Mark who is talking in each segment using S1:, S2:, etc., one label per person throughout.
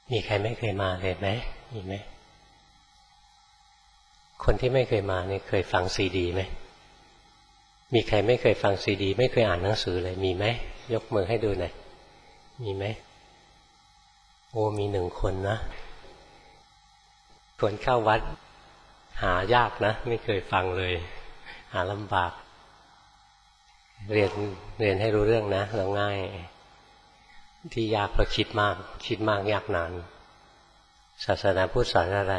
S1: มีใครไม่เคยมาเลยไหมมีไหมคนที่ไม่เคยมาเนี่ยเคยฟังซีดีไหมมีใครไม่เคยฟังซีดีไม่เคยอ่านหนังสือเลยมีไหมยกมือให้ดูหน่อยมีไหมโอ้มี1 คนนะคนเข้าวัดหายากนะไม่เคยฟังเลยหาลำบากเรียนให้รู้เรื่องนะเราง่ายที่ยากเพราะคิดมากยากนานศาสนาพุทธสอนอะไร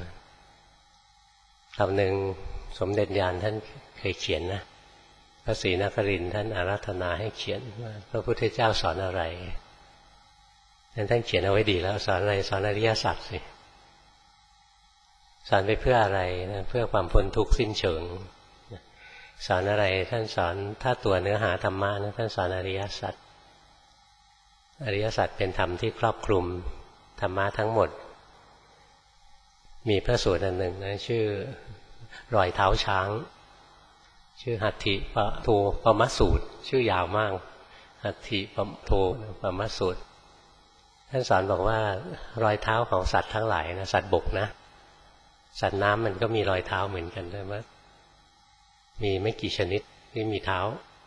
S1: คำหนึ่งสมเด็จญาณท่านเคยเขียนนะพระศรีนครินทร์ท่านอาราธนาให้เขียนว่าพระพุทธเจ้าสอนอะไรท่านเขียนเอาไว้ดีแล้วสอนอะไรสอนอริยสัจสิสอนไปเพื่ออะไรนะเพื่อความพ้นทุกข์สิ้นเชิงสอนอะไรท่านสอนถ้าตัวเนื้อหาธรรมะนะท่านสอนอริยสัจอริยสัจเป็นธรรมที่ครอบคลุมธรรมะทั้งหมดมีพระสูตรอันหนึ่งนะชื่อรอยเท้าช้างชื่อหัตถิปโทปมสูตรชื่อยาวมากหัตถิปโทปมสูตรท่านสอนบอกว่ารอยเท้าของสัตว์ทั้งหลายนะสัตว์บกนะสัตว์น้ำมันก็มีรอยเท้าเหมือนกันด้วยว่ามีไม่กี่ชนิดที่มีเท้า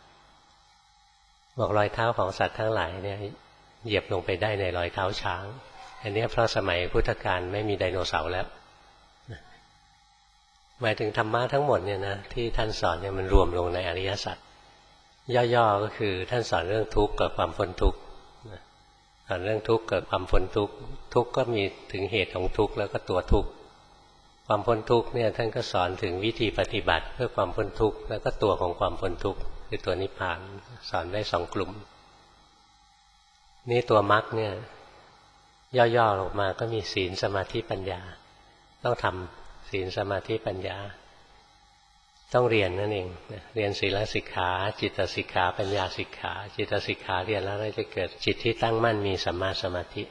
S1: บอกรอยเท้าของสัตว์ทั้งหลายเนี่ยเหยียบลงไปได้ในรอยเท้าช้างอันนี้เพราะสมัยพุทธกาลไม่มีไดโนเสาร์แล้วหมายถึงธรรมะทั้งหมดเนี่ยนะที่ท่านสอนเนี่ยมันรวมลงในอริยสัจย่อๆก็คือท่านสอนเรื่องทุกข์กับความพ้นทุกข์สอนเรื่องทุกข์กับความพ้นทุกข์ทุกข์ก็มีถึงเหตุของทุกข์แล้วก็ตัวทุกข์ความพ้นทุกข์เนี่ยท่านก็สอนถึงวิธีปฏิบัติเพื่อความพ้นทุกข์แล้วก็ตัวของความพ้นทุกข์คือตัวนิพพานสอนได้2 กลุ่มนี่ตัวมรรคเนี่ยย่อๆออกมาก็มีศีลสมาธิปัญญาต้องทำศีลสมาธิปัญญาต้องเรียนนั่นเองเรียนศีลสิกขาจิตสิกขาปัญญาสิกขาจิตสิกขาเรียนแล้วจะเกิดจิตที่ตั้งมั่นมีสัมมาสมาธิ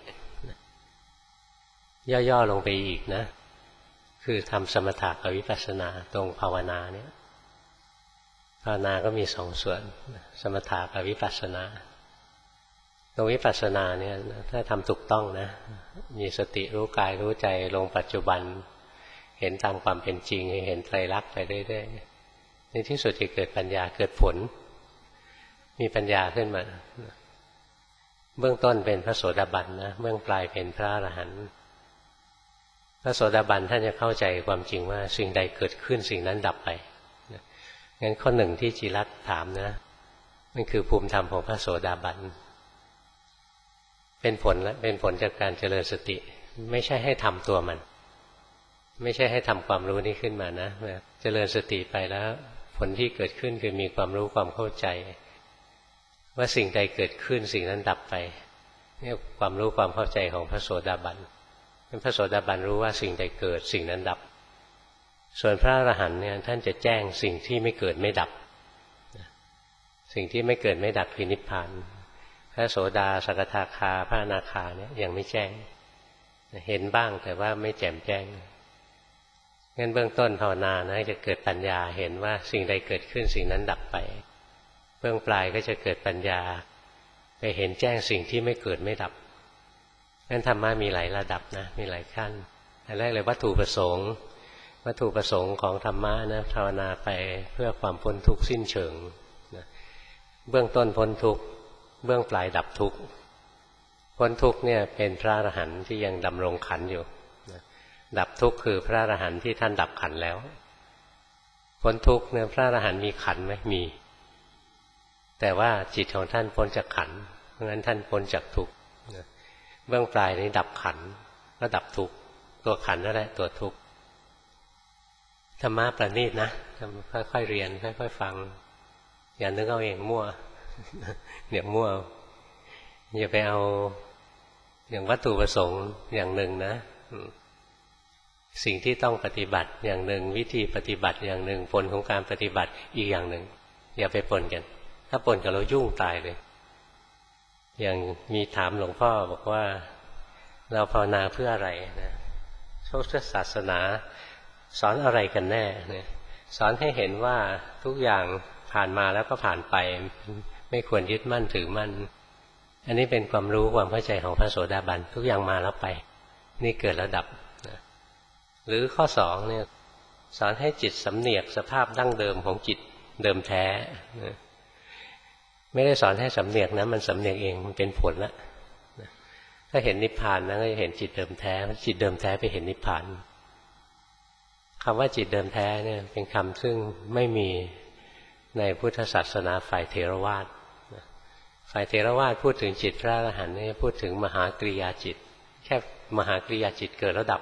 S1: ย่อๆลงไปอีกนะคือทำสมถะกับวิปัสสนาตรงภาวนาเนี่ยภาวนาก็มี2 ส่วนสมถะกับวิปัสสนาตรงวิปัสสนาเนี่ยถ้าทำถูกต้องนะมีสติรู้กายรู้ใจลงปัจจุบันเห็นตามความเป็นจริงเห็นไตรลักษณ์ไปเรื่อยๆในที่สุดจะเกิดปัญญาเกิดผลมีปัญญาขึ้นมาเบื้องต้นเป็นพระโสดาบันนะเบื้องปลายเป็นพระอรหันต์พระโสดาบันท่านจะเข้าใจความจริงว่าสิ่งใดเกิดขึ้นสิ่งนั้นดับไปงั้นข้อ 1ที่จิรัตน์ถามนะมันคือภูมิธรรมของพระโสดาบันเป็นผลจากการเจริญสติไม่ใช่ให้ทำตัวมันไม่ใช่ให้ทำความรู้นี้ขึ้นมานะเจริญสติไปแล้วผลที่เกิดขึ้นคือมีความรู้ความเข้าใจว่าสิ่งใดเกิดขึ้นสิ่งนั้นดับไปนี่ความรู้ความเข้าใจของพระโสดาบันพระโสดาบันรู้ว่าสิ่งใดเกิดสิ่งนั้นดับส่วนพระอรหันต์เนี่ยท่านจะแจ้งสิ่งที่ไม่เกิดไม่ดับสิ่งที่ไม่เกิดไม่ดับคือนิพพานพระโสดาสกทาคาพระอนาคาเนี่ยยังไม่แจ้งเห็นบ้างแต่ว่าไม่แจ่มแจ้งงั้นเบื้องต้นภาวนานะจะเกิดปัญญาเห็นว่าสิ่งใดเกิดขึ้นสิ่งนั้นดับไปเบื้องปลายก็จะเกิดปัญญาไปเห็นแจ้งสิ่งที่ไม่เกิดไม่ดับงั้นธรรมะมีหลายระดับนะมีหลายขั้นอันแรกเลยวัตถุประสงค์ของธรรมะนะภาวนาไปเพื่อความพ้นทุกข์สิ้นเชิงนะเบื้องต้นพ้นทุกข์เบื้องปลายดับทุกข์พ้นทุกข์เนี่ยเป็นพระอรหันต์ที่ยังดำรงขันธ์อยู่นะดับทุกข์คือพระอรหันต์ที่ท่านดับขันธ์แล้วพ้นทุกข์เนี่ยพระอรหันต์มีขันธ์ไหมมีแต่ว่าจิตของท่านพ้นจากขันธ์เพราะงั้นท่านพ้นจากทุกข์นะเบื้องปลายนี้ดับขันธ์ก็ดับทุกข์ตัวขันธ์นั่นแหละตัวทุกข์ธรรมะประณีตนะค่อยๆเรียนค่อยๆฟังอย่านึกเอาเองมั่วเนี่ยมั่วอย่าไปเอาอย่างวัตถุประสงค์อย่างหนึ่งนะสิ่งที่ต้องปฏิบัติอย่างหนึ่งวิธีปฏิบัติอย่างหนึ่งผลของการปฏิบัติอีกอย่างหนึ่งอย่าไปปนกันถ้าปนกันเรายุ่งตายเลยอย่างมีถามหลวงพ่อบอกว่าเราภาวนาเพื่ออะไรนะพุทธศาสนาสอนอะไรกันแน่เนี่ยสอนให้เห็นว่าทุกอย่างผ่านมาแล้วก็ผ่านไปไม่ควรยึดมั่นถือมั่นอันนี้เป็นความรู้ความเข้าใจของพระโสดาบันทุกอย่างมาแล้วไปนี่เกิดแล้วดับหรือข้อสองเนี่ยสอนให้จิตสำเนียกสภาพดั้งเดิมของจิตเดิมแท้ไม่ได้สอนให้สำเนียกนะมันสำเนียกเองมันเป็นผลละถ้าเห็นนิพพานนะก็จะเห็นจิตเดิมแท้จิตเดิมแท้ไปเห็นนิพพานคำว่าจิตเดิมแท้เนี่ยเป็นคำซึ่งไม่มีในพุทธศาสนาฝ่ายเถรวาทฝ่ายเถรวาทพูดถึงจิตพระอรหันต์นี่พูดถึงมหากริยาจิตแค่มหากริยาจิตเกิดแล้วดับ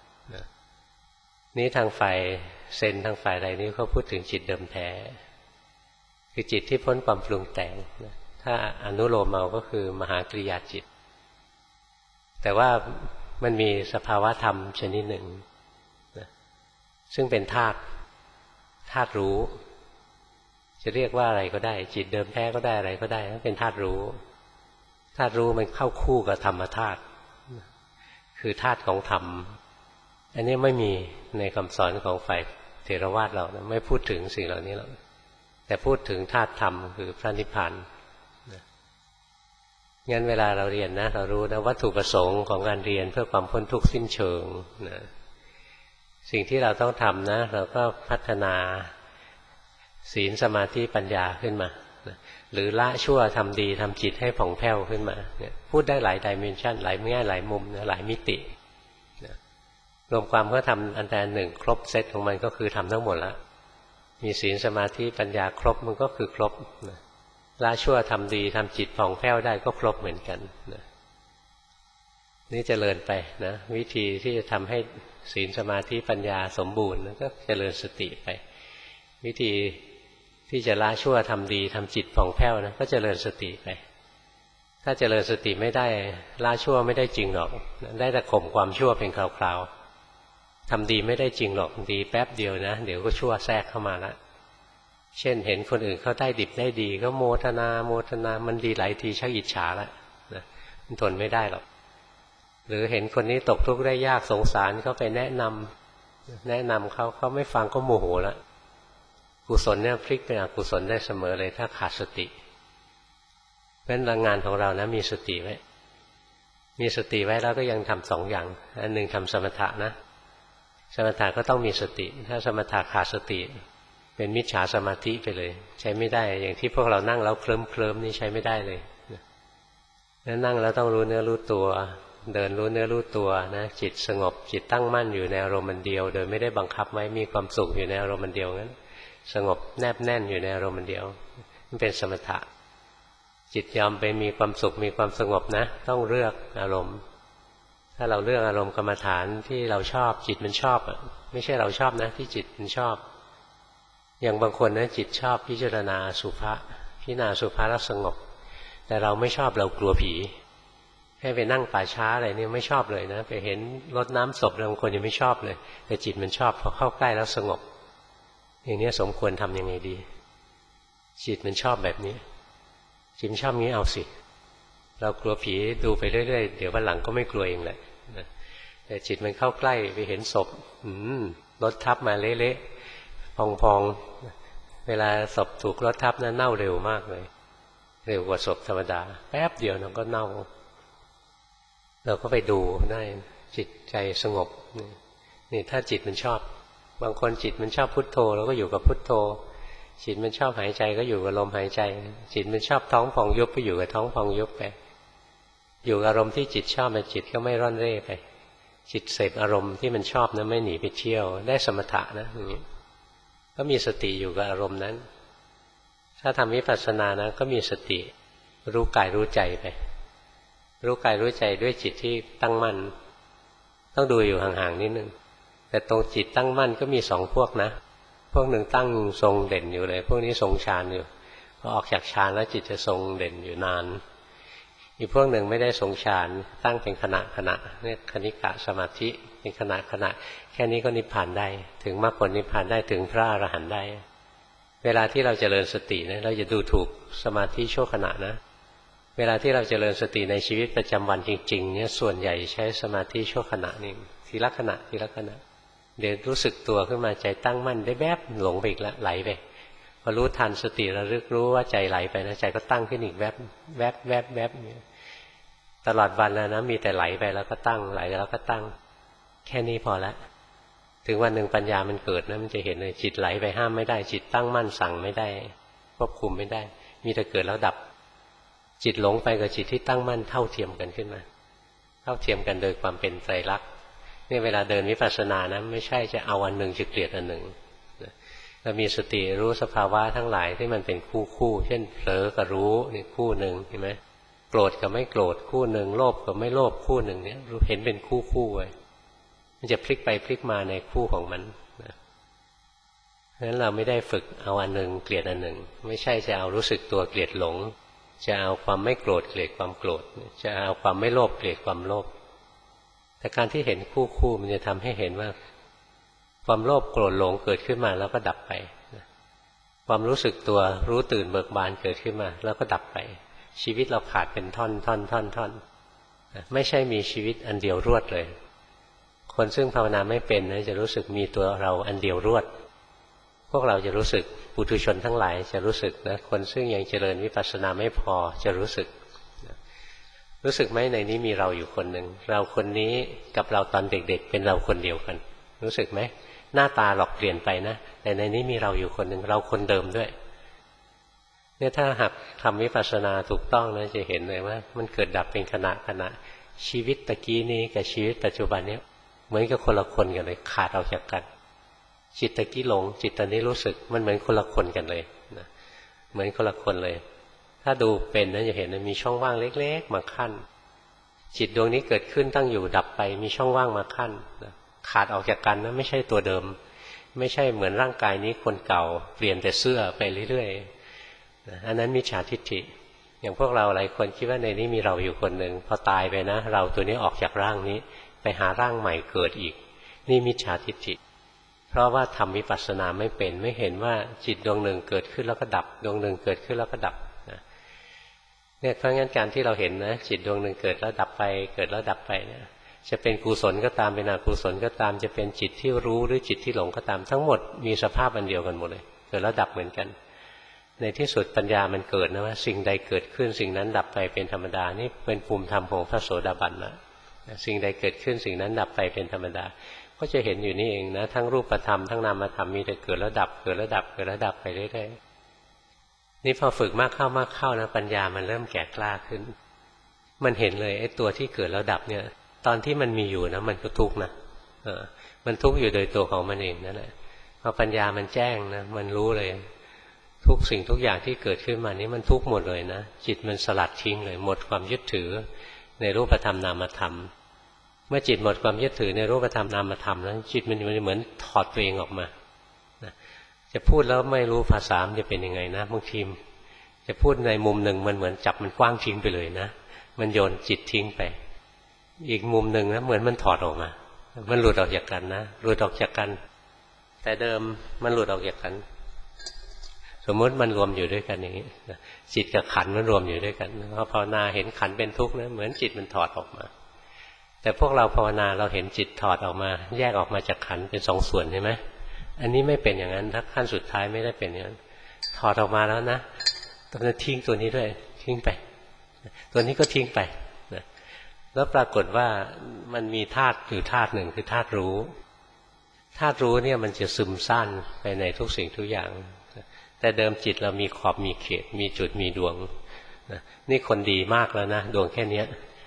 S1: นี้ทางฝ่ายเซนทางฝ่ายอะไรนี้เขาพูดถึงจิตเดิมแท้คือจิตที่พ้นความปรุงแต่งถ้าอนุโลมเอาก็คือมหากริยาจิตแต่ว่ามันมีสภาวะธรรมชนิดหนึ่งซึ่งเป็นธาตุรู้จะเรียกว่าอะไรก็ได้จิตเดิมแท้ก็ได้อะไรก็ได้เป็นธาตุรู้มันเข้าคู่กับธรรมธาตุคือธาตุของธรรมอันนี้ไม่มีในคำสอนของฝ่ายเถรวาทเรานะไม่พูดถึงสิ่งเหล่านี้หรอกแต่พูดถึงธาตุธรรมคือพระนิพพานงั้นเวลาเราเรียนนะเรารู้นะวัตถุประสงค์ของการเรียนเพื่อความพ้นทุกข์สิ้นเชิงนะสิ่งที่เราต้องทำนะเราก็พัฒนาศีลสมาธิปัญญาขึ้นมาหรือละชั่วทำดีทำจิตให้ผ่องแผ้วขึ้นมาเนี่ยพูดได้หลายดิเมนชันหลายแง่หลายมุมนะหลายมิติรวมความก็ทำอันใดหนึ่งครบเซตของมันก็คือทำทั้งหมดแล้วมีศีลสมาธิปัญญาครบมันก็คือครบละชั่วทำดีทำจิตผ่องแผ้วได้ก็ครบเหมือนกันนี่เจริญไปนะวิธีที่จะทำให้ศีลสมาธิปัญญาสมบูรณ์ก็เจริญสติไปวิธีที่จะละชั่วทำดีทำจิตผ่องแผ้วนะก็เจริญสติไปถ้าเจริญสติไม่ได้ละชั่วไม่ได้จริงหรอกได้แต่ข่มความชั่วเป็นคราวๆทำดีไม่ได้จริงหรอกดีแป๊บเดียวนะเดี๋ยวก็ชั่วแทรกเข้ามาละเช่นเห็นคนอื่นเขาได้ดิบได้ดีก็โมทนามันดีหลายทีชักอิจฉาละนะมันทนไม่ได้หรอกหรือเห็นคนนี้ตกทุกข์ได้ยากสงสารเขาไปแนะนำเขาไม่ฟังก็โมโหละกุศลเนี่ยพลิกเป็นอกุศลได้เสมอเลยถ้าขาดสติเพราะฉะนั้นงานของเรานะมีสติไว้แล้วก็ยังทำสองอย่างอันหนึ่งทำสมถะนะสมถะก็ต้องมีสติถ้าสมถะขาดสติเป็นมิจฉาสมาธิไปเลยใช้ไม่ได้อย่างที่พวกเรานั่งแล้วเคลิ้มนี่ใช้ไม่ได้เลยนั่งแล้วต้องรู้เนื้อรู้ตัวเดินรู้เนื้อรู้ตัวนะจิตสงบจิตตั้งมั่นอยู่ในอารมณ์เดียวโดยไม่ได้บังคับไว้มีความสุขอยู่ในอารมณ์เดียวงั้นสงบแนบแน่นอยู่ในอารมณ์เดียวมันเป็นสมถะจิตยอมไปมีความสุขมีความสงบนะต้องเลือกอารมณ์ถ้าเราเลือกอารมณ์กรรมฐานที่เราชอบจิตมันชอบไม่ใช่เราชอบนะที่จิตมันชอบอย่างบางคนนะจิตชอบพิจารณาสุภะพิจารณาสุภะแล้วสงบแต่เราไม่ชอบเรากลัวผีให้ไปนั่งป่าช้าอะไรนี่ไม่ชอบเลยนะไปเห็นรดน้ำศพบางคนยังไม่ชอบเลยแต่จิตมันชอบพอเข้าใกล้แล้วสงบอย่างนี้สมควรทำยังไงดีจิตมันชอบแบบนี้จิตมันชอบงี้เอาสิเรากลัวผีดูไปเรื่อยๆเดี๋ยววันหลังก็ไม่กลัวเองแหละแต่จิตมันเข้าใกล้ไปเห็นศพรถทับมาเละๆพองๆเวลาศพถูกรถทับนั้นเน่าเร็วมากเลยเร็วกว่าศพธรรมดาแป๊บเดียวมันก็เน่าเราก็ไปดูได้จิตใจสงบนี่ถ้าจิตมันชอบบางคนจิตมันชอบพุทโธแล้วก็อยู่กับพุทโธจิตมันชอบหายใจก็อยู่กับลมหายใจจิตมันชอบท้องพองยุบก็อยู่กับท้องพองยุบไปอยู่กับอารมณ์ที่จิตชอบจิตก็ไม่ร่อนเร่ไปจิตเสพอารมณ์ที่มันชอบนะไม่หนีไปเที่ยวได้สมถะนะอย่างนี้ก็มีสติอยู่กับอารมณ์นั้นถ้าทำวิปัสสนานะก็มีสติรู้กายรู้ใจไปรู้กายรู้ใจด้วยจิตที่ตั้งมั่นต้องดูอยู่ห่างๆนิดนึงแต่ตรงจิตตั้งมั่นก็มีสองพวกนะพวกหนึ่งตั้งทรงเด่นอยู่เลยพวกนี้ทรงฌานอยู่พอออกจากฌานแล้วจิตจะทรงเด่นอยู่นานอีกพวกหนึ่งไม่ได้ทรงฌานตั้งเป็นขณะเนี่ยคณิกะสมาธิเป็นขณะแค่นี้ก็นิพพานได้ถึงมรรคผลนิพพานได้ถึงพระอรหันต์ได้เวลาที่เราเจริญสตินะเราจะดูถูกสมาธิชั่วขณะนะเวลาที่เราเจริญสติในชีวิตประจำวันจริงๆเนี่ยส่วนใหญ่ใช้สมาธิชั่วขณะนี่ทีละขณะเดี๋ยวรู้สึกตัวขึ้นมาใจตั้งมั่นได้แวบหลงไปอีกแล้วไหลไปพอรู้ทันสติระลึกรู้ว่าใจไหลไปนะใจก็ตั้งขึ้นอีกแวบตลอดวันแล้วนะมีแต่ไหลไปแล้วก็ตั้งไหลแล้วก็ตั้งแค่นี้พอละถึงวันหนึ่งปัญญามันเกิดนะมันจะเห็นเลยจิตไหลไปห้ามไม่ได้จิตตั้งมั่นสั่งไม่ได้ควบคุมไม่ได้มีแต่เกิดแล้วดับจิตหลงไปกับจิตที่ตั้งมั่นเท่าเทียมกันขึ้นมาเท่าเทียมกันโดยความเป็นไตรลักษณ์เนี่ยเวลาเดินวิปัสสนานะไม่ใช่จะเอาอันหนึ่งจะเกลียดอันหนึ่งเรามีสติรู้สภาวะทั้งหลายที่มันเป็นคู่เช่นเผลอกับรู้นี่คู่หนึ่งเห็นไหมโกรธกับไม่โกรธคู่หนึ่งโลภกับไม่โลภคู่หนึ่งเนี่ยรู้เห็นเป็นคู่ไว้มันจะพลิกไปพลิกมาในคู่ของมันเพราะฉะนั้นเราไม่ได้ฝึกเอาอันหนึ่งเกลียดอันหนึ่งไม่ใช่จะเอารู้สึกตัวเกลียดหลงจะเอาความไม่โกรธเกลียดความโกรธจะเอาความไม่โลภเกลียดความโลภแต่การที่เห็นคู่มันจะทำให้เห็นว่าความโลภโกรธหลงเกิดขึ้นมาแล้วก็ดับไปความรู้สึกตัวรู้ตื่นเบิกบานเกิดขึ้นมาแล้วก็ดับไปชีวิตเราขาดเป็นท่อนไม่ใช่มีชีวิตอันเดียวรวดเลยคนซึ่งภาวนาไม่เป็นนะจะรู้สึกมีตัวเราอันเดียวรวดพวกเราจะรู้สึกปุถุชนทั้งหลายจะรู้สึกนะคนซึ่งยังเจริญวิปัสสนาไม่พอจะรู้สึกไหมในนี้มีเราอยู่คนหนึ่งเราคนนี้กับเราตอนเด็กๆเป็นเราคนเดียวกันรู้สึกไหมหน้าตาหลอกเปลี่ยนไปนะแต่ในนี้มีเราอยู่คนหนึ่งเราคนเดิมด้วยเนี่ยถ้าหากทำวิปัสสนาถูกต้องนะจะเห็นเลยว่ามันเกิดดับเป็นขณะชีวิตตะกี้นี้กับชีวิตปัจจุบันนี้เหมือนกับคนละคนกันเลยขาดออกจากกันจิตตะกี้หลงจิตตอนนี้รู้สึกมันเหมือนคนละคนกันเลยนะเหมือนคนละคนเลยถ้าดูเป็นนะจะเห็นมันมีช่องว่างเล็กๆมาขั้นจิตดวงนี้เกิดขึ้นตั้งอยู่ดับไปมีช่องว่างมาขั้นนะขาดออกจากกันนะไม่ใช่ตัวเดิมไม่ใช่เหมือนร่างกายนี้คนเก่าเปลี่ยนแต่เสื้อไปเรื่อยๆนะอันนั้นมิจฉาทิฏฐิอย่างพวกเราหลายคนคิดว่าในนี้มีเราอยู่คนหนึ่งพอตายไปนะเราตัวนี้ออกจากร่างนี้ไปหาร่างใหม่เกิดอีกนี่มิจฉาทิฏฐิเพราะว่าทำวิปัสสนาไม่เป็นไม่เห็นว่าจิตดวงหนึ่งเกิดขึ้นแล้วก็ดับดวงหนึ่งเกิดขึ้นแล้วก็ดับนะเนี่ยเพราะงั้นการที่เราเห็นนะจิตดวงหนึ่งเกิดแล้วดับไปเกิดแล้วดับไปเนี่ยจะเป็นกุศลก็ตามเป็นอกุศลก็ตามจะเป็นจิตที่รู้หรือจิตที่หลงก็ตามทั้งหมดมีสภาพอันเดียวกันหมดเลยเกิดแล้วดับเหมือนกันในที่สุดปัญญามันเกิดนะว่าสิ่งใดเกิดขึ้นสิ่งนั้นดับไปเป็นธรรมดานี่เป็นภูมิธรรมของพระโสดาบันนะสิ่งใดเกิดขึ้นสิ่งนั้นดับไปเป็นธรรมดาก็จะเห็นอยู่นี่เองนะทั้งรูปธรรมทั้งนามธรรมมีแต่เกิดแล้วดับเกิดแล้วดับเกิดแล้วดับไปเรื่อยๆนี่พอฝึกมากเข้านะปัญญามันเริ่มแก่กล้าขึ้นมันเห็นเลยไอ้ตัวที่เกิดแล้วดับเนี่ยตอนที่มันมีอยู่นะมันก็ทุกข์นะมันทุกข์อยู่โดยตัวของมันเองนั่นแหละพอปัญญามันแจ้งนะมันรู้เลยทุกสิ่งทุกอย่างที่เกิดขึ้นมานี้มันทุกข์หมดเลยนะจิตมันสลัดทิ้งเลยหมดความยึดถือในรูปธรรมนามธรรมเมื่อจิตหมดความยึดถือในรูปธรรมนามธรรมแล้วจิตมันเหมือนถอดตัวเองออกมาจะพูดแล้วไม่รู้ภาษามันจะเป็นยังไงนะบางทีจะพูดในมุมหนึ่งมันเหมือนจับมันกว้างทิ้งไปเลยนะมันโยนจิตทิ้งไปอีกมุมหนึ่งนะเหมือนมันถอดออกมามันหลุดออกจากกันนะหลุดออกจากกันแต่เดิมมันหลุดออกจากกันสมมติมันรวมอยู่ด้วยกันอย่างนี้จิตกับขันมันรวมอยู่ด้วยกันพอภาวนาเห็นขันเป็นทุกข์นะเหมือนจิตมันถอดออกมาแต่พวกเราภาวนาเราเห็นจิตถอดออกมาแยกออกมาจากขันเป็นสองส่วนใช่ไหมอันนี้ไม่เป็นอย่างนั้นถ้าขั้นสุดท้ายไม่ได้เป็นอย่างนั้นถอดออกมาแล้วนะต้องทิ้งตัวนี้ด้วยทิ้งไปตัวนี้ก็ทิ้งไปแล้วปรากฏว่ามันมีธาตุอยู่ธาตุหนึ่งคือธาตุรู้ธาตุรู้เนี่ยมันจะซึมซ่านไปในทุกสิ่งทุกอย่างแต่เดิมจิตเรามีขอบมีเขตมีจุดมีดวงนี่คนดีมากแล้วนะดวงแค่นี้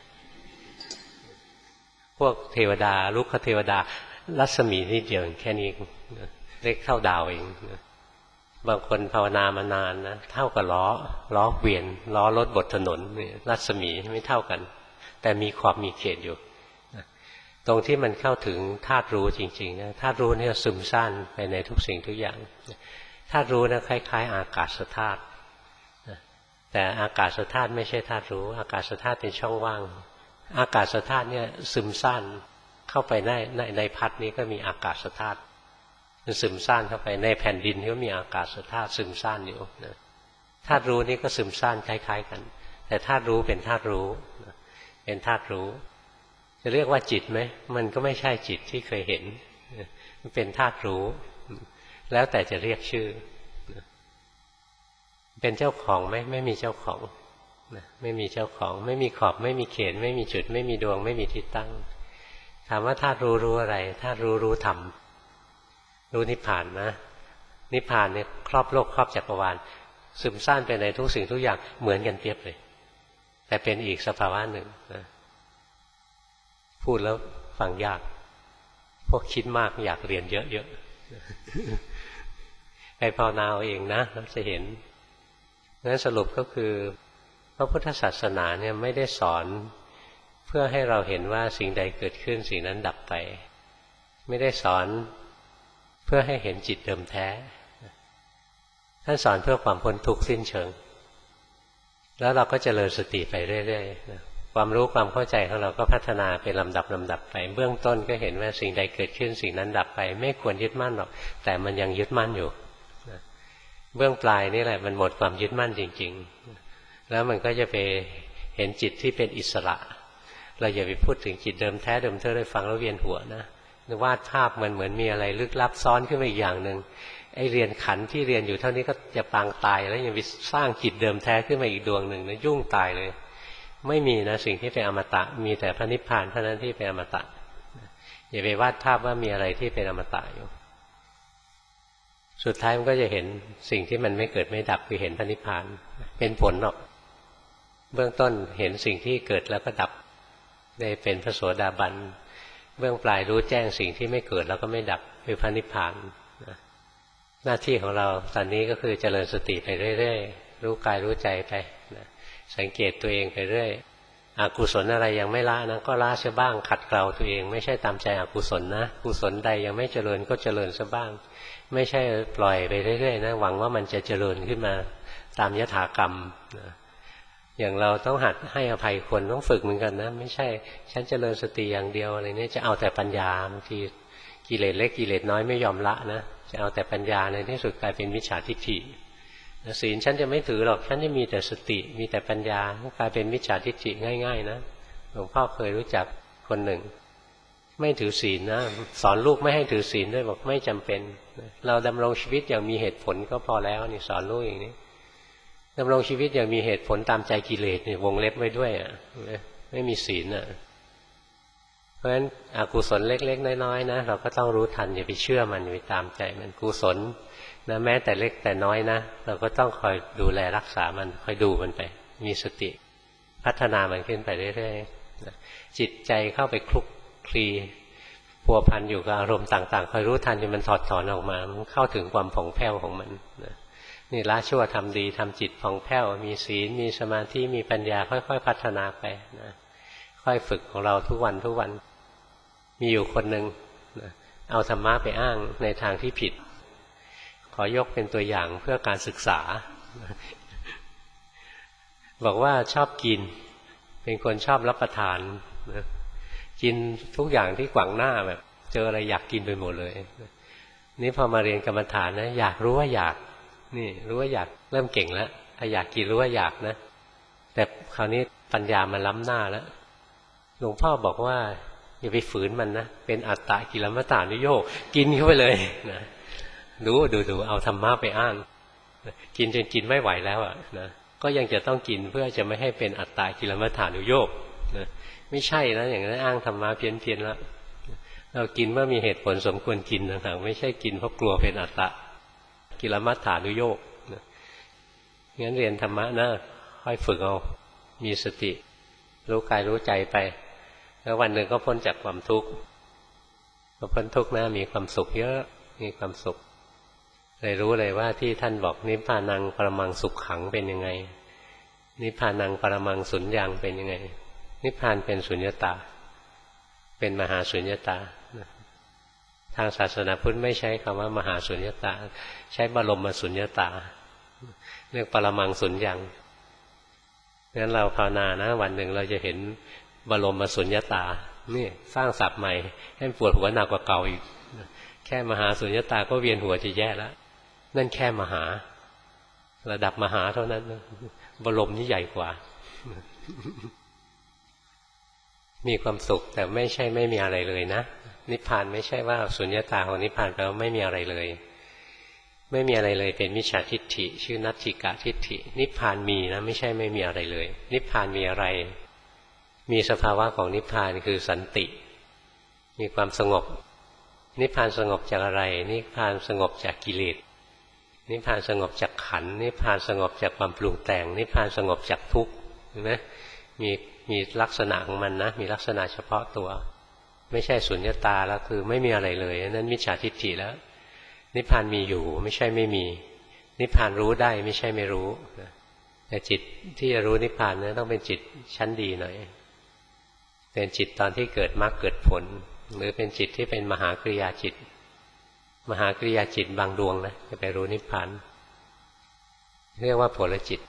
S1: พวกเทวดาลูกเทวดารัศมีนิดเดียวแค่นี้เล็กเท่าดาวเองบางคนภาวนามานานนะเท่ากับล้อเกวียนล้อรถบนถนนรัศมีไม่เท่ากันแต่มีขอบมีเขตอยู่ตรงที่มันเข้าถึงธาตุรู้จริงๆนะธาตุรู้เนี่ยซึมซ่านไปในทุกสิ่งทุกอย่างธาตุรู้นะคล้ายๆอากาศธาตุแต่อากาศธาตุไม่ใช่ธาตุรู้อากาศธาตุเป็นช่องว่างอากาศธาตุเนี่ยซึมซ่านเข้าไปในพัดนี้ก็มีอากาศธาตุมันซึมซ่านเข้าไปในแผ่นดินก็มีอากาศธาตุซึมซ่านอยู่นะธาตุรู้นี่ก็ซึมซ่านคล้ายๆกันแต่ธาตุรู้เป็นธาตุรู้เป็นธาตุรู้จะเรียกว่าจิตไหมมันก็ไม่ใช่จิตที่เคยเห็นมันเป็นธาตุรู้แล้วแต่จะเรียกชื่อเป็นเจ้าของไหมไม่มีเจ้าของไม่มีเจ้าของไม่มีขอบไม่มีเขตไม่มีจุดไม่มีดวงไม่มีที่ตั้งถามว่าธาตุรู้อะไรธาตุรู้ธรรมรู้นิพพานนะนิพพานเนี่ยครอบโลกครอบจักรวาลซึมซ่านไปในทุกสิ่งทุกอย่างเหมือนกันเปรียบเลยแต่เป็นอีกสภาวะหนึ่งนะพูดแล้วฟังยากพวกคิดมากอยากเรียนเยอะๆไปภาวนาเอาเองนะเราจะเห็นงั้นสรุปก็คือพระพุทธศาสนาเนี่ยไม่ได้สอนเพื่อให้เราเห็นว่าสิ่งใดเกิดขึ้นสิ่งนั้นดับไปไม่ได้สอนเพื่อให้เห็นจิตเดิมแท้ท่านสอนเพื่อความพ้นทุกข์สิ้นเชิงแล้วเราก็เจริญสติไปเรื่อยๆความรู้ความเข้าใจของเราก็พัฒนาเป็นลำดับไปเบื้องต้นก็เห็นว่าสิ่งใดเกิดขึ้นสิ่งนั้นดับไปไม่ควรยึดมั่นหรอกแต่มันยังยึดมั่นอยู่เบื้องปลายนี่แหละมันหมดความยึดมั่นจริงๆแล้วมันก็จะไปเห็นจิตที่เป็นอิสระเราอย่าไปพูดถึงจิตเดิมแท้เดิมเธอได้ฟังแล้วเวียนหัวนะวาดภาพมันเหมือนมีอะไรลึกลับซ้อนขึ้นมาอีกอย่างหนึ่งไอ้เรียนขันที่เรียนอยู่เท่านี้ก็จะปางตายแล้วยังไปสร้างจิตเดิมแท้ขึ้นมาอีกดวงหนึ่งนะยุ่งตายเลยไม่มีนะสิ่งที่เป็นอมตะมีแต่พระนิพพานเท่านั้นที่เป็นอมตะอย่าไปวาดภาพว่ามีอะไรที่เป็นอมตะอยู่สุดท้ายมันก็จะเห็นสิ่งที่มันไม่เกิดไม่ดับคือเห็นพระนิพพานเป็นผลหรอกเบื้องต้นเห็นสิ่งที่เกิดแล้วก็ดับได้เป็นพระโสดาบันเบื้องปลายรู้แจ้งสิ่งที่ไม่เกิดแล้วก็ไม่ดับคือพระนิพพานหน้าที่ของเราตอนนี้ก็คือเจริญสติไปเรื่อยๆรู้กายรู้ใจไปสังเกตตัวเองไปเรื่อยอกุศลอะไรยังไม่ละนะก็ละเสียบ้างขัดเกลาตัวเองไม่ใช่ตามใจอกุศลนะกุศลใดยังไม่เจริญก็เจริญซะบ้างไม่ใช่ปล่อยไปเรื่อยๆนะหวังว่ามันจะเจริญขึ้นมาตามยถากรรมอย่างเราต้องหัดให้อภัยคนต้องฝึกเหมือนกันนะไม่ใช่ฉันเจริญสติอย่างเดียวอะไรเนี่ยจะเอาแต่ปัญญาบางทีกิเลสเล็กกิเลสน้อยไม่ยอมละนะจะเอาแต่ปัญญาในที่สุดกลายเป็นมิจฉาทิฏฐิศีลฉันจะไม่ถือหรอกฉันจะมีแต่สติมีแต่ปัญญากลายเป็นมิจฉาทิฏฐิง่ายๆนะหลวงพ่อเคยรู้จักคนหนึ่งไม่ถือศีลนะสอนลูกไม่ให้ถือศีลด้วยบอกไม่จำเป็นเราดำรงชีวิตอย่างมีเหตุผลก็พอแล้วนี่สอนลูกอย่างนี้ดำรงชีวิตอย่างมีเหตุผลตามใจกิเลสเนี่ยวงเล็บไว้ด้วยไม่มีศีลเพราะฉะนั้นอกุศลเล็กๆน้อยๆนะเราก็ต้องรู้ทันอย่าไปเชื่อมันอย่าไปตามใจมันกุศลนะแม้แต่เล็กแต่น้อยนะเราก็ต้องคอยดูแลรักษามันคอยดูมันไปมีสติพัฒนามันขึ้นไปเรื่อยๆจิตใจเข้าไปคลุกคลีพัวพันอยู่กับอารมณ์ต่างๆคอยรู้ทันจนมันถอดถอนออกมามันเข้าถึงความผ่องแผ้วของมันนี่ละชั่วทำดีทำจิตผ่องแผ้วมีศีลมีสมาธิมีปัญญาค่อยๆพัฒนาไปนะค่อยฝึกของเราทุกวันมีอยู่คนหนึ่งเอาธรรมะไปอ้างในทางที่ผิดขอยกเป็นตัวอย่างเพื่อการศึกษาบอกว่าชอบกินเป็นคนชอบรับประทานกินทุกอย่างที่ขวางหน้าแบบเจออะไรอยากกินไปหมดเลยนี่พอมาเรียนกรรมฐานนะอยากรู้ว่าอยากนี่รู้ว่าอยากเริ่มเก่งแล้วถ้าอยากกินรู้ว่าอยากนะแต่คราวนี้ปัญญามันล้ำหน้าแล้วหลวงพ่อบอกว่าอย่าไปฝืนมันนะเป็นอัตตกิลมัฏฐานุโยคกินเข้าไปเลยนะดูเอาธรรมะไปอ้างกินจนกินไม่ไหวแล้วนะก็ยังจะต้องกินเพื่อจะไม่ให้เป็นอัตตกิลมัฏฐานุโยคนะไม่ใช่นะอย่างนั้นอ้างธรรมะเพี้ยนแล้วเรากินเมื่อมีเหตุผลสมควรกินต่างๆไม่ใช่กินเพราะกลัวเป็นอัตตกิลมัฏฐานุโยคงั้นเรียนธรรมะนะค่อยฝึกเอามีสติรู้กายรู้ใจไปแล้ววันหนึ่งก็พ้นจากความทุกข์พอพ้นทุกข์นะมีความสุขเยอะมีความสุขเลยรู้เลยว่าที่ท่านบอกนิพพานังปรมังสุขขังเป็นยังไงนิพพานังปรมังสุญญังเป็นยังไงนิพพานเป็นสุญญตาเป็นมหาสุญญตาทางศาสนาพุทธไม่ใช้คำว่ามหาสุญญตาใช้บรมสุญญตาเรียกปรมังสุญญังงั้นเราภาวนานะวันหนึ่งเราจะเห็นบรมสุญญตานี่สร้างศัพท์ใหม่ให้ปวดหัวหนักกว่าเก่าอีกแค่มหาสุญญตาก็เวียนหัวจะแย่แล้วนั่นแค่มหาระดับมหาเท่านั้นบรมนี่ใหญ่กว่ามีความสุขแต่ไม่ใช่ไม่มีอะไรเลยนะนิพพานไม่ใช่ว่าสุญญตาของนิพพานแปลว่าไม่มีอะไรเลยไม่มีอะไรเลยเป็นมิจฉาทิฏฐิชื่อนัตถิกะทิฏฐินิพพานมีนะไม่ใช่ไม่มีอะไรเลยนิพพานมีอะไรมีสภาวะของนิพพานคือสันติมีความสงบนิพพานสงบจากอะไรนิพพานสงบจากกิเลสนิพพานสงบจากขันธ์นิพพานสงบจากความปรุงแต่งนิพพานสงบจากทุกข์เห็นไหมมีลักษณะของมันนะมีลักษณะเฉพาะตัวไม่ใช่สุญญตาแล้วคือไม่มีอะไรเลยนั่นมิจฉาทิฏฐิแล้วนิพพานมีอยู่ไม่ใช่ไม่มีนิพพานรู้ได้ไม่ใช่ไม่รู้แต่จิตที่จะรู้นิพพานนั้นต้องเป็นจิตชั้นดีหน่อยเป็นจิตตอนที่เกิดมรรคเกิดผลหรือเป็นจิตที่เป็นมหากริยาจิตมหากริยาจิตบางดวงนะจะไปรู้นิพพานเรียกว่าผลจิต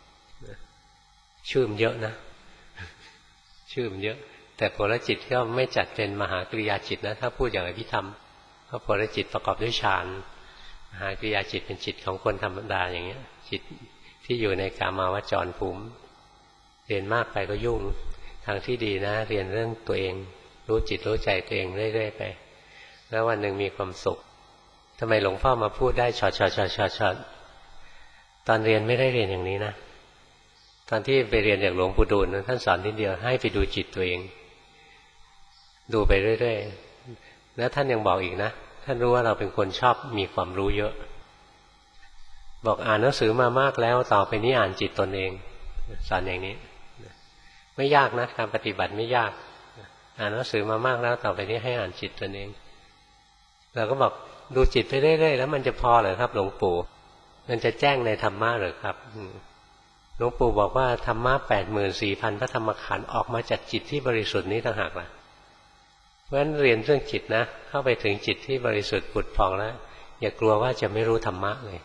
S1: ชื่อมเยอะนะชื่อมเยอะแต่ผลจิตก็ไม่จัดเป็นมหากริยาจิตนะถ้าพูดอย่างอภิธรรมเพราะผลจิตประกอบด้วยฌานมหากริยาจิตเป็นจิตของคนธรรมดาอย่างเงี้ยจิตที่อยู่ในกามาวจรภูมิเรียนมากไปก็ยุ่งทางที่ดีนะเรียนเรื่องตัวเองรู้จิตรู้ใจตัวเองเรื่อยๆไปแล้ววันหนึ่งมีความสุขทำไมหลวงพ่อมาพูดได้ช็อตตอนเรียนไม่ได้เรียนอย่างนี้นะตอนที่ไปเรียนจากหลวงปู่ดูลท่านสอนทีเดียวให้ไปดูจิตตัวเองดูไปเรื่อยๆแล้วท่านยังบอกอีกนะท่านรู้ว่าเราเป็นคนชอบมีความรู้เยอะบอกอ่านหนังสือมามากแล้วต่อไปนี้อ่านจิตตนเองสอนอย่างนี้ไม่ยากนะการปฏิบัติไม่ยากอ่านหนังสือมามากแล้วต่อไปนี้ให้อ่านจิตตนเองเราก็บอกดูจิตไปเรื่อยๆแล้วมันจะพอเหรอครับหลวงปู่มันจะแจ้งในธรรมะเหรอครับหลวงปู่บอกว่าธรรมะ 84,000 พระธรรมขันธ์ออกมาจากจิตที่บริสุทธิ์นี้ต่างหากล่ะเพราะฉะนั้นเรียนเรื่องจิตนะเข้าไปถึงจิตที่บริสุทธิ์ผุดผ่องแล้วอย่ากลัวว่าจะไม่รู้ธรรมะเลย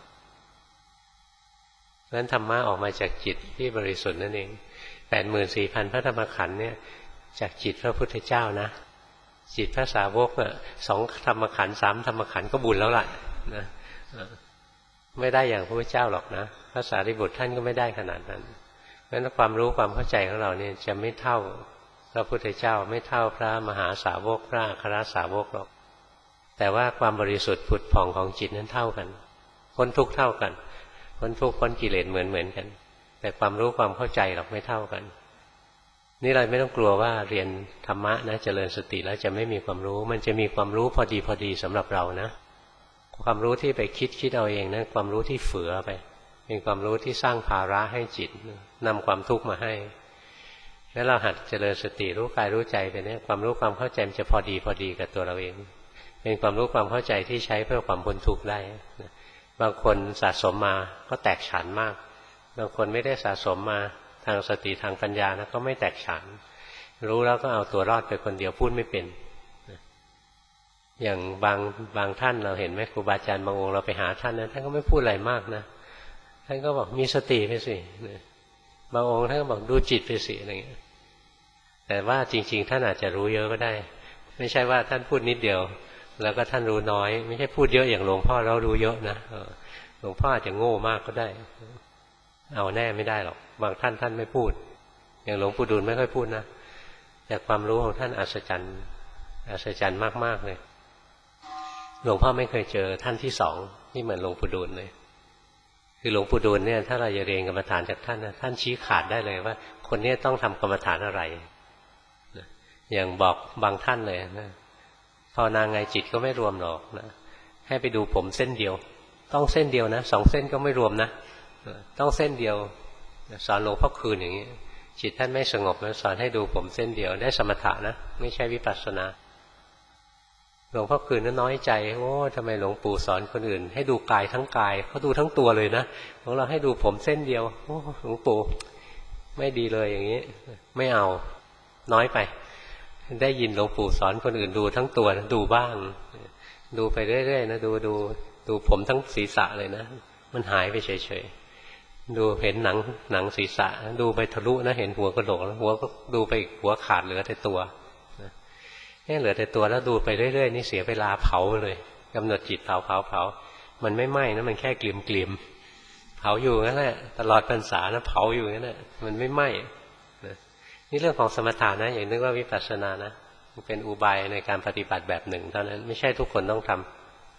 S1: เพราะฉะนั้นธรรมะออกมาจากจิตที่บริสุทธิ์นั่นเอง 84,000 พระธรรมขันธ์เนี่ยจากจิตพระพุทธเจ้านะจิตพระสาวกน่ะ2 ธรรมขันธ์3 ธรรมขันธ์ก็บุญแล้วล่ะนะไม่ได้อย่างพระพุทธเจ้าหรอกนะพระสารีบุตรท่านก็ไม่ได้ขนาดนั้นเพราะฉะนั้นความรู้ความเข้าใจของเราเนี่ยจะไม่เท่าพระพุทธเจ้าไม่เท่าพระมหาสาวกพระอัครสาวกหรอกแต่ว่าความบริสุทธิ์ผุดผ่องของจิตนั้นเท่ากันพ้นทุกข์เท่ากันพ้นทุกข์พ้นกิเลสเหมือนกันแต่ความรู้ความเข้าใจหรอกไม่เท่ากันนี่เราไม่ต้องกลัวว่าเรียนธรรมะนะเจริญสติแล้วจะไม่มีความรู้มันจะมีความรู้พอดีสำหรับเรานะความรู้ที่ไปคิดเอาเองนะความรู้ที่เฝือไปเป็นความรู้ที่สร้างภาระให้จิตนำความทุกข์มาให้แล้วเราหัดเจริญสติรู้กายรู้ใจไปเนี่ยความรู้ความเข้าใจมันจะพอดีกับตัวเราเองเป็นความรู้ความเข้าใจที่ใช้เพื่อความพ้นทุกข์ได้บางคนสะสมมาก็แตกฉานมากบางคนไม่ได้สะสมมาทางสติทางปัญญานะก็ไม่แตกฉานรู้แล้วก็เอาตัวรอดไปคนเดียวพูดไม่เป็นอย่างบางท่านเราเห็นไหมครูบาอาจารย์บางองค์เราไปหาท่านนะท่านก็ไม่พูดอะไรมากนะท่านก็บอกมีสติไปสิบางองค์ท่านก็บอกดูจิตไปสิอะไรเงี้ยแต่ว่าจริงๆท่านอาจจะรู้เยอะก็ได้ไม่ใช่ว่าท่านพูดนิดเดียวแล้วก็ท่านรู้น้อยไม่ใช่พูดเยอะอย่างหลวงพ่อเรารู้เยอะนะหลวงพ่ออาจจะโง่มากก็ได้เอาแน่ไม่ได้หรอกบางท่านไม่พูดอย่างหลวงปู่ดูลไม่ค่อยพูดนะแต่ความรู้ของท่านอัศจรรย์มากๆเลยหลวงพ่อไม่เคยเจอท่านที่2ที่เหมือนหลวงปู่ดูลเลยคือหลวงปู่ดูลเนี่ยถ้าเราจะเรียนกรรมฐานจากท่านนะท่านชี้ขาดได้เลยว่าคนนี้ต้องทำกรรมฐานอะไรอย่างบอกบางท่านเลยนะภาวนาไงจิตก็ไม่รวมหรอกนะให้ไปดูผมเส้นเดียวต้องเส้นเดียวนะ2 เส้นก็ไม่รวมนะต้องเส้นเดียวสอนหลวงพ่อคืนอย่างนี้จิตท่านไม่สงบแล้วสอนให้ดูผมเส้นเดียวได้สมถะนะไม่ใช่วิปัสสนาหลวงพ่อคืนนั้นน้อยใจโอ้ทำไมหลวงปู่สอนคนอื่นให้ดูกายทั้งกายเขาดูทั้งตัวเลยนะของเราให้ดูผมเส้นเดียวโอ้หลวงปู่ไม่ดีเลยอย่างนี้ไม่เอาน้อยไปได้ยินหลวงปู่สอนคนอื่นดูทั้งตัวนะดูบ้างดูไปเรื่อยๆนะดูผมทั้งศีรษะเลยนะมันหายไปเฉยๆดูเห็นหนังศีรษะดูไปทะลุนะเห็นหัวกระโหลกแล้วหัวก็ดูไปหัวขาดเหลือแต่ตัวเหลือแต่ตัวแล้วดูไปเรื่อยๆนี่เสียเวลาเผาเลยกำหนดจิตเผามันไม่ไหม้นะมันแค่เกลี่ยมเผาอยู่นั่นแหละตลอดพรรษานะเผาอยู่นั่นแหละมันไม่ไหม้นี่เรื่องของสมถะนะอย่านึกว่าวิปัสสนานะมันเป็นอุบายในการปฏิบัติแบบหนึ่งเท่านั้นไม่ใช่ทุกคนต้องท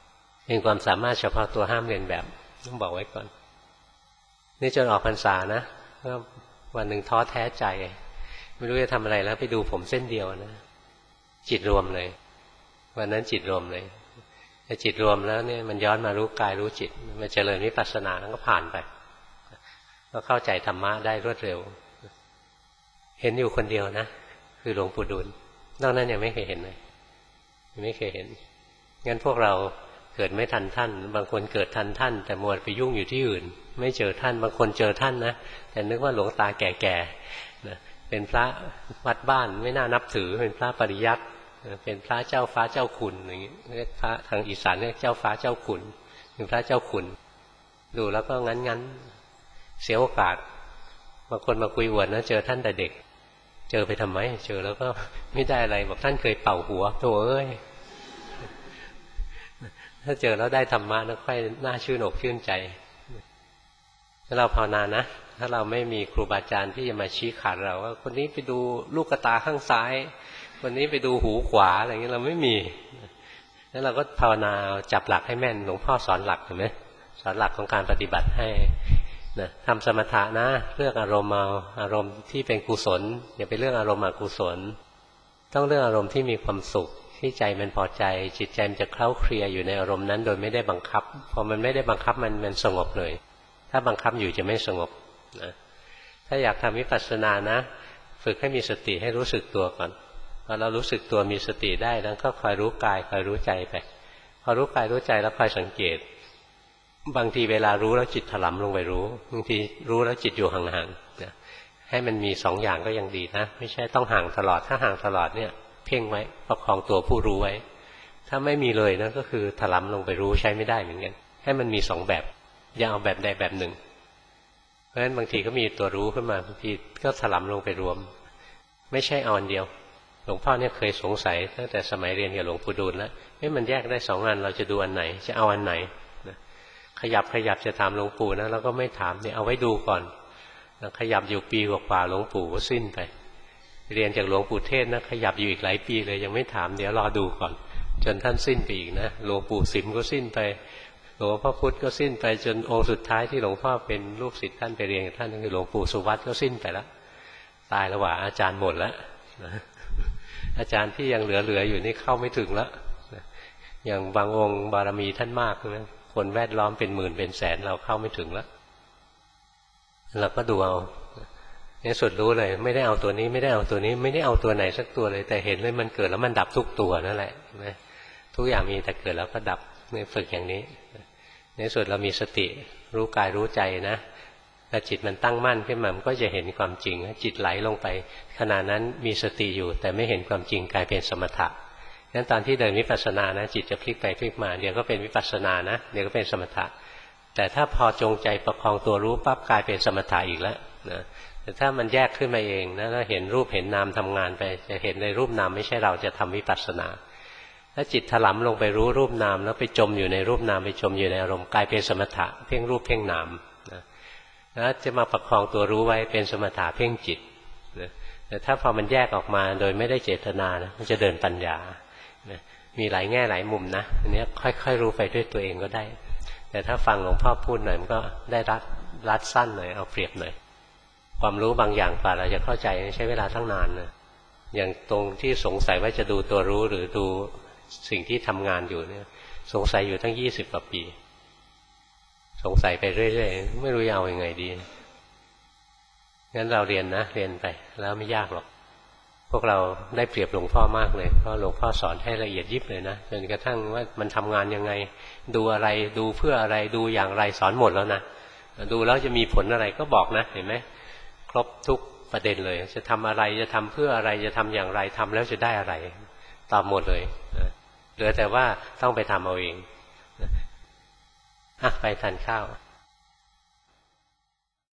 S1: เป็นความสามารถเฉพาะตัวห้ามเรียนแบบต้องบอกไว้ก่อนนี่จนออกพรรษานะก็วันหนึ่งท้อแท้ใจไม่รู้จะทำอะไรแล้วไปดูผมเส้นเดียวนะจิตรวมเลยวันนั้นจิตรวมเลยแต่จิตรวมแล้วเนี่ยมันย้อนมารู้กายรู้จิตมันเจริญวิปัสสนาแล้วก็ผ่านไปก็เข้าใจธรรมะได้รวดเร็วเห็นอยู่คนเดียวนะคือหลวงปู่ดูลนอกนั้นยังไม่เคยเห็นเลยไม่เคยเห็นงั้นพวกเราเกิดไม่ทันท่านบางคนเกิดทันท่านแต่มัวไปยุ่งอยู่ที่อื่นไม่เจอท่านบางคนเจอท่านนะแต่นึกว่าหลวงตาแก่ๆนะเป็นพระวัดบ้านไม่น่านับถือเป็นพระปริยัติเป็นพระเจ้าฟ้าเจ้าขุนอย่างนี้เรียกพระทางอีสานเรียกเจ้าฟ้าเจ้าขุนเป็นพระเจ้าขุนดูแล้วก็งั้นเสียโอกาสบางคนมาคุยอวดนะเจอท่านแต่เด็กเจอไปทำไมเจอแล้วก็ไม่ได้อะไรบอกท่านเคยเป่าหัวโธ่เอ้ยถ้าเจอแล้วได้ธรรมะแล้วค่อยน่าชื่นอกชื่นใจถ้าเราภาวนานะถ้าเราไม่มีครูบาอาจารย์ที่จะมาชี้ขาดเราว่าคนนี้ไปดูลูกตาข้างซ้ายคนนี้ไปดูหูขวาอะไรเงี้ยเราไม่มีแล้วเราก็ภาวนาจับหลักให้แม่นหลวงพ่อสอนหลักเห็นไหมสอนหลักของการปฏิบัติให้นะทำสมถะนะเลือกอารมณ์เอาอารมณ์ที่เป็นกุศลอย่าไปเลือกอารมณ์อกุศลต้องเลือกอารมณ์ที่มีความสุขที่ใจมันพอใจจิตใจมันจะเคล้าเคลียอยู่ในอารมณ์นั้นโดยไม่ได้บังคับพอมันไม่ได้บังคับมันสงบเลยถ้าบังคับอยู่จะไม่สงบนะถ้าอยากทำวิปัสสนานะฝึกให้มีสติให้รู้สึกตัวก่อนพอเรารู้สึกตัวมีสติได้แล้วก็คอยรู้กายคอยรู้ใจไปพอรู้กายรู้ใจแล้วคอยสังเกตบางทีเวลารู้แล้วจิตถลำลงไปรู้บางทีรู้แล้วจิตอยู่ห่างๆนะให้มันมี2 อย่างก็ยังดีนะไม่ใช่ต้องห่างตลอดถ้าห่างตลอดเนี่ยเพ่งไว้ประคองตัวผู้รู้ไว้ถ้าไม่มีเลยนะก็คือถลำลงไปรู้ใช้ไม่ได้เหมือนกันให้มันมี2 แบบอย่าเอาแบบใดแบบหนึ่งเพราะฉะนั้นบางทีก็มีตัวรู้ขึ้นมาบางทีก็ถลำลงไปรวมไม่ใช่เอาอันเดียวหลวงพ่อเนี่ยเคยสงสัยตั้งแต่สมัยเรียนกับหลวงปู่ดูลแล้วมันแยกได้2 อันเราจะดูอันไหนจะเอาอันไหนนะขยับจะถามหลวงปู่นะเราก็ไม่ถามเนี่ยเอาไว้ดูก่อนขยับอยู่ปีกว่าหลวงปู่ก็สิ้นไปเรียนจากหลวงปู่เทศนะขยับอยู่อีกหลายปีเลยยังไม่ถามเดี๋ยวรอดูก่อนจนท่านสิ้นไปอีกนะหลวงปู่สิมก็สิ้นไปหลวงพ่อพุธก็สิ้นไปจนองค์สุดท้ายที่หลวงพ่อเป็นลูกศิษย์ท่านไปเรียนกับท่านคือหลวงปู่สุวัตก็สิ้นไปแล้วตายแล้วว่าอาจารย์หมดแล้วอาจารย์ที่ยังเหลืออยู่นี่เข้าไม่ถึงแล้วอย่างบางองค์บารมีท่านมากนะคนแวดล้อมเป็นหมื่นเป็นแสนเราเข้าไม่ถึงแล้วเราก็ดูเอาในสุดรู้เลยไม่ได้เอาตัวนี้ไม่ได้เอาตัวนี้ไม่ได้เอาตัวไหนสักตัวเลยแต่เห็นเลยมันเกิดแล้วมันดับทุกตัวนั่นแหละนะทุกอย่างมีแต่เกิดแล้วก็ดับในฝึกอย่างนี้ในสุดเรามีสติรู้กายรู้ใจนะถ้าจิตมันตั้งมั่นขึ้นมามันก็จะเห็นความจริงจิตไหลลงไปขณะนั้นมีสติอยู่แต่ไม่เห็นความจริงกลายเป็นสมถะงั้นตอนที่เดินวิปัสสนานะจิตจะพลิกไปพลิกมาเดี๋ยวก็เป็นวิปัสสนานะเดี๋ยวก็เป็นสมถะแต่ถ้าพอจงใจประคองตัวรู้ปั๊บกลายเป็นสมถะอีกแล้วนะแต่ถ้ามันแยกขึ้นมาเองนะแล้วเห็นรูปเห็นนามทำงานไปจะเห็นในรูปนามไม่ใช่เราจะทำวิปัสสนาถ้าจิตถลำลงไปรู้รูปนามแล้วไปจมอยู่ในรูปนามไปจมอยู่ในอารมณ์กลายเป็นสมถะเพ่งรูปเพ่งนามนะแล้วจะมาประคองตัวรู้ไว้เป็นสมถะเพ่งจิตนะแต่ถ้าพอมันแยกออกมาโดยไม่ได้เจตนานะมันจะเดินปัญญานะมีหลายแง่หลายมุมนะอันนี้ค่อยๆรู้ไปด้วยตัวเองก็ได้แต่ถ้าฟังหลวงพ่อพูดหน่อยมันก็ได้รัดสั้นหน่อยเอาเปรียบหน่อยความรู้บางอย่างกว่าเราจะเข้าใจใช้เวลาตั้งนานนะอย่างตรงที่สงสัยว่าจะดูตัวรู้หรือดูสิ่งที่ทำงานอยู่เนี่ยสงสัยอยู่ตั้ง20 กว่าปีสงสัยไปเรื่อยๆไม่รู้จะเอายังไงดีงั้นเราเรียนนะเรียนไปแล้วไม่ยากหรอกพวกเราได้เปรียบหลวงพ่อมากเลยเพราะหลวงพ่อสอนให้ละเอียดยิบเลยนะจนกระทั่งว่ามันทำงานยังไงดูอะไรดูเพื่ออะไรดูอย่างไรสอนหมดแล้วนะดูแล้วจะมีผลอะไรก็บอกนะเห็นไหมครบทุกประเด็นเลยจะทำอะไรจะทำเพื่ออะไรจะทำอย่างไรทำแล้วจะได้อะไรตอบหมดเลยเหลือแต่ว่าต้องไปทำเอาเองไปทานข้าว